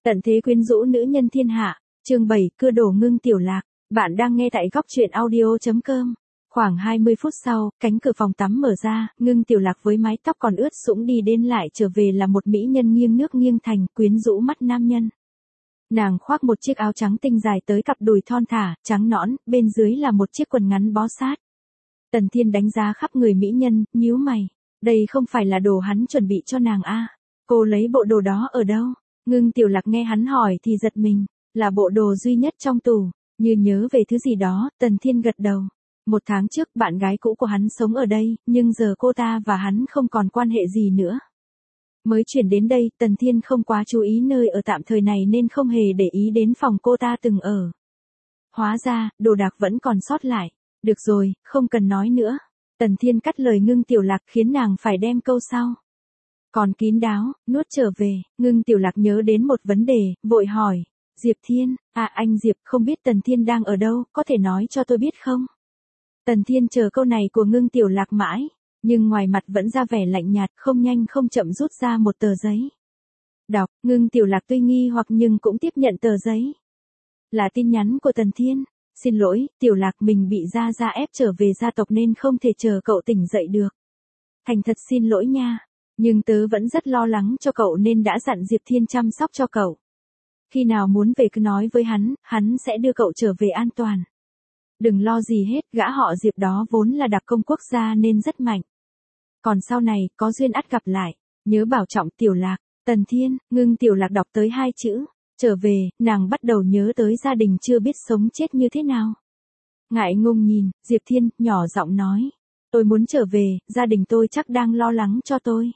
Tận thế quyến rũ nữ nhân thiên hạ, chương 7, cưa đổ Ngưng Tiểu Lạc. Bạn đang nghe tại góc truyện audio.com. Khoảng 20 phút sau, cánh cửa phòng tắm mở ra, Ngưng Tiểu Lạc với mái tóc còn ướt sũng đi đến lại trở về là một mỹ nhân nghiêng nước nghiêng thành, quyến rũ mắt nam nhân. Nàng khoác một chiếc áo trắng tinh dài tới cặp đùi thon thả, trắng nõn, bên dưới là một chiếc quần ngắn bó sát. Tần Thiên đánh giá khắp người mỹ nhân, nhíu mày. Đây không phải là đồ hắn chuẩn bị cho nàng a? Cô lấy bộ đồ đó ở đâu? Ngưng Tiểu Lạc nghe hắn hỏi thì giật mình, là bộ đồ duy nhất trong tủ. Như nhớ về thứ gì đó, Tần Thiên gật đầu. 1 tháng trước bạn gái cũ của hắn sống ở đây, nhưng giờ cô ta và hắn không còn quan hệ gì nữa. Mới chuyển đến đây, Tần Thiên không quá chú ý nơi ở tạm thời này nên không hề để ý đến phòng cô ta từng ở. Hóa ra, đồ đạc vẫn còn sót lại. Được rồi, không cần nói nữa. Tần Thiên cắt lời Ngưng Tiểu Lạc khiến nàng phải đem câu sau. Còn kín đáo, nuốt trở về. Ngưng Tiểu Lạc nhớ đến một vấn đề, vội hỏi. Diệp Thiên, anh Diệp, không biết Tần Thiên đang ở đâu, có thể nói cho tôi biết không? Tần Thiên chờ câu này của Ngưng Tiểu Lạc mãi, nhưng ngoài mặt vẫn ra vẻ lạnh nhạt, không nhanh không chậm rút ra một tờ giấy. Đọc, Ngưng Tiểu Lạc tuy nghi hoặc nhưng cũng tiếp nhận tờ giấy. Là tin nhắn của Tần Thiên. Xin lỗi, Tiểu Lạc, mình bị Gia Gia ép trở về gia tộc nên không thể chờ cậu tỉnh dậy được. Thành thật xin lỗi nha. Nhưng tớ vẫn rất lo lắng cho cậu nên đã dặn Diệp Thiên chăm sóc cho cậu. Khi nào muốn về cứ nói với hắn sẽ đưa cậu trở về an toàn. Đừng lo gì hết, gã họ Diệp đó vốn là đặc công quốc gia nên rất mạnh. Còn sau này, có duyên ắt gặp lại. Nhớ bảo trọng Tiểu Lạc. Tần Thiên. Ngưng Tiểu Lạc đọc tới 2 chữ. Trở về, nàng bắt đầu nhớ tới gia đình chưa biết sống chết như thế nào. Ngại ngùng nhìn, Diệp Thiên, nhỏ giọng nói. Tôi muốn trở về, gia đình tôi chắc đang lo lắng cho tôi.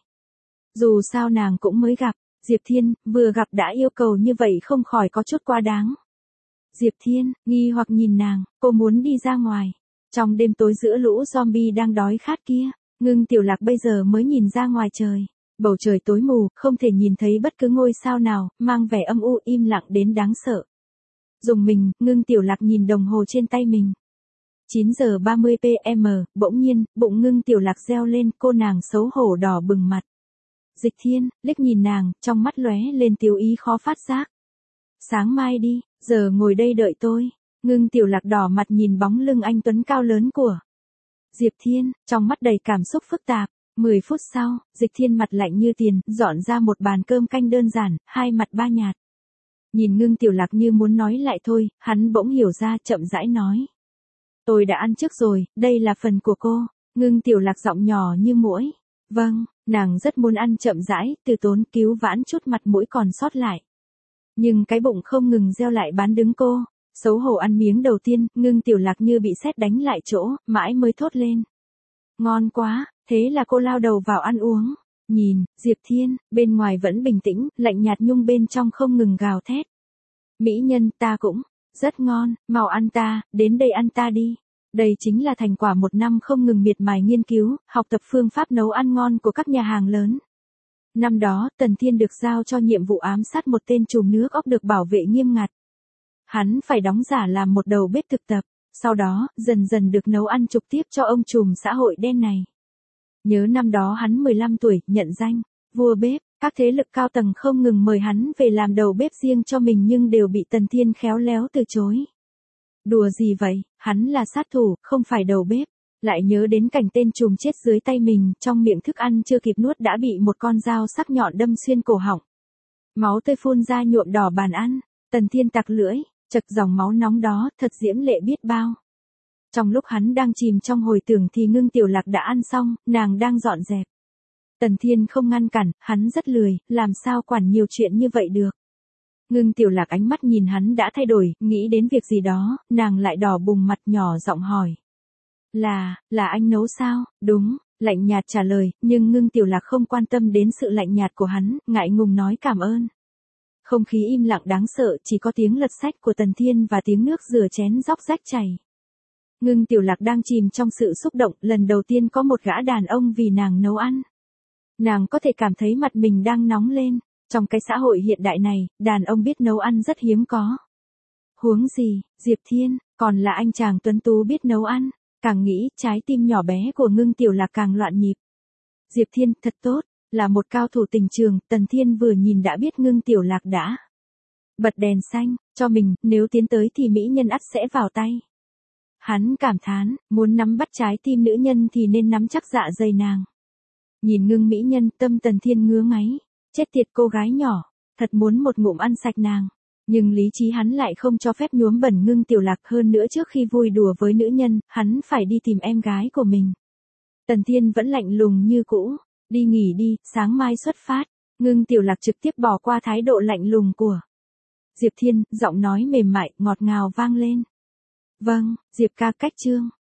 Dù sao nàng cũng mới gặp. Diệp Thiên, vừa gặp đã yêu cầu như vậy không khỏi có chút quá đáng. Diệp Thiên, nghi hoặc nhìn nàng, cô muốn đi ra ngoài. Trong đêm tối giữa lũ zombie đang đói khát kia, Ngưng Tiểu Lạc bây giờ mới nhìn ra ngoài trời. Bầu trời tối mù, không thể nhìn thấy bất cứ ngôi sao nào, mang vẻ âm u im lặng đến đáng sợ. Dùng mình, Ngưng Tiểu Lạc nhìn đồng hồ trên tay mình. 9 giờ 30 PM, bỗng nhiên, bụng Ngưng Tiểu Lạc reo lên, cô nàng xấu hổ đỏ bừng mặt. Dịch Thiên, liếc nhìn nàng, trong mắt lóe lên tiêu ý khó phát giác. Sáng mai đi, giờ ngồi đây đợi tôi. Ngưng Tiểu Lạc đỏ mặt nhìn bóng lưng anh tuấn cao lớn của Diệp Thiên, trong mắt đầy cảm xúc phức tạp. 10 phút sau, Dịch Thiên mặt lạnh như tiền, dọn ra một bàn cơm canh đơn giản, 2 mặt 3 nhạt. Nhìn Ngưng Tiểu Lạc như muốn nói lại thôi, hắn bỗng hiểu ra, chậm rãi nói. Tôi đã ăn trước rồi, đây là phần của cô. Ngưng Tiểu Lạc giọng nhỏ như muỗi. Vâng, nàng rất muốn ăn chậm rãi, từ tốn cứu vãn chút mặt mũi còn sót lại. Nhưng cái bụng không ngừng reo lại bán đứng cô. Xấu hổ ăn miếng đầu tiên, Ngưng Tiểu Lạc như bị sét đánh lại chỗ, mãi mới thốt lên. Ngon quá. Thế là cô lao đầu vào ăn uống. Nhìn, Diệp Thiên, bên ngoài vẫn bình tĩnh, lạnh nhạt nhưng bên trong không ngừng gào thét. Mỹ nhân, ta cũng, rất ngon, mau ăn ta, đến đây ăn ta đi. Đây chính là thành quả 1 năm không ngừng miệt mài nghiên cứu, học tập phương pháp nấu ăn ngon của các nhà hàng lớn. Năm đó, Tần Thiên được giao cho nhiệm vụ ám sát một tên trùm nước ốc được bảo vệ nghiêm ngặt. Hắn phải đóng giả làm một đầu bếp thực tập, sau đó, dần dần được nấu ăn trực tiếp cho ông trùm xã hội đen này. Nhớ năm đó hắn 15 tuổi, nhận danh vua bếp, các thế lực cao tầng không ngừng mời hắn về làm đầu bếp riêng cho mình nhưng đều bị Tần Thiên khéo léo từ chối. Đùa gì vậy, hắn là sát thủ, không phải đầu bếp. Lại nhớ đến cảnh tên trùm chết dưới tay mình, trong miệng thức ăn chưa kịp nuốt đã bị một con dao sắc nhọn đâm xuyên cổ họng. Máu tươi phun ra nhuộm đỏ bàn ăn. Tần Thiên tặc lưỡi, chực dòng máu nóng đó, thật diễm lệ biết bao. Trong lúc hắn đang chìm trong hồi tưởng thì Ngưng Tiểu Lạc đã ăn xong, nàng đang dọn dẹp. Tần Thiên không ngăn cản, hắn rất lười, làm sao quản nhiều chuyện như vậy được. Ngưng Tiểu Lạc ánh mắt nhìn hắn đã thay đổi, nghĩ đến việc gì đó, nàng lại đỏ bừng mặt nhỏ giọng hỏi. Là anh nấu sao? Đúng, lạnh nhạt trả lời, nhưng Ngưng Tiểu Lạc không quan tâm đến sự lạnh nhạt của hắn, ngại ngùng nói cảm ơn. Không khí im lặng đáng sợ, chỉ có tiếng lật sách của Tần Thiên và tiếng nước rửa chén róc rách chảy. Ngưng Tiểu Lạc đang chìm trong sự xúc động, lần đầu tiên có một gã đàn ông vì nàng nấu ăn. Nàng có thể cảm thấy mặt mình đang nóng lên, trong cái xã hội hiện đại này, đàn ông biết nấu ăn rất hiếm có. Huống gì, Diệp Thiên, còn là anh chàng tuấn tú biết nấu ăn, càng nghĩ, trái tim nhỏ bé của Ngưng Tiểu Lạc càng loạn nhịp. Diệp Thiên, thật tốt, là một cao thủ tình trường, Tần Thiên vừa nhìn đã biết Ngưng Tiểu Lạc đã Bật đèn xanh, cho mình, nếu tiến tới thì mỹ nhân ắt sẽ vào tay. Hắn cảm thán, muốn nắm bắt trái tim nữ nhân thì nên nắm chắc dạ dày nàng. Nhìn ngưng mỹ nhân, tâm Tần Thiên ngứa ngáy. Chết tiệt cô gái nhỏ, thật muốn một ngụm ăn sạch nàng. Nhưng lý trí hắn lại không cho phép nhuốm bẩn Ngưng Tiểu Lạc, hơn nữa trước khi vui đùa với nữ nhân, hắn phải đi tìm em gái của mình. Tần Thiên vẫn lạnh lùng như cũ, đi nghỉ đi, sáng mai xuất phát. Ngưng Tiểu Lạc trực tiếp bỏ qua thái độ lạnh lùng của Diệp Thiên, giọng nói mềm mại, ngọt ngào vang lên. Vâng, Diệp ca, cách chương.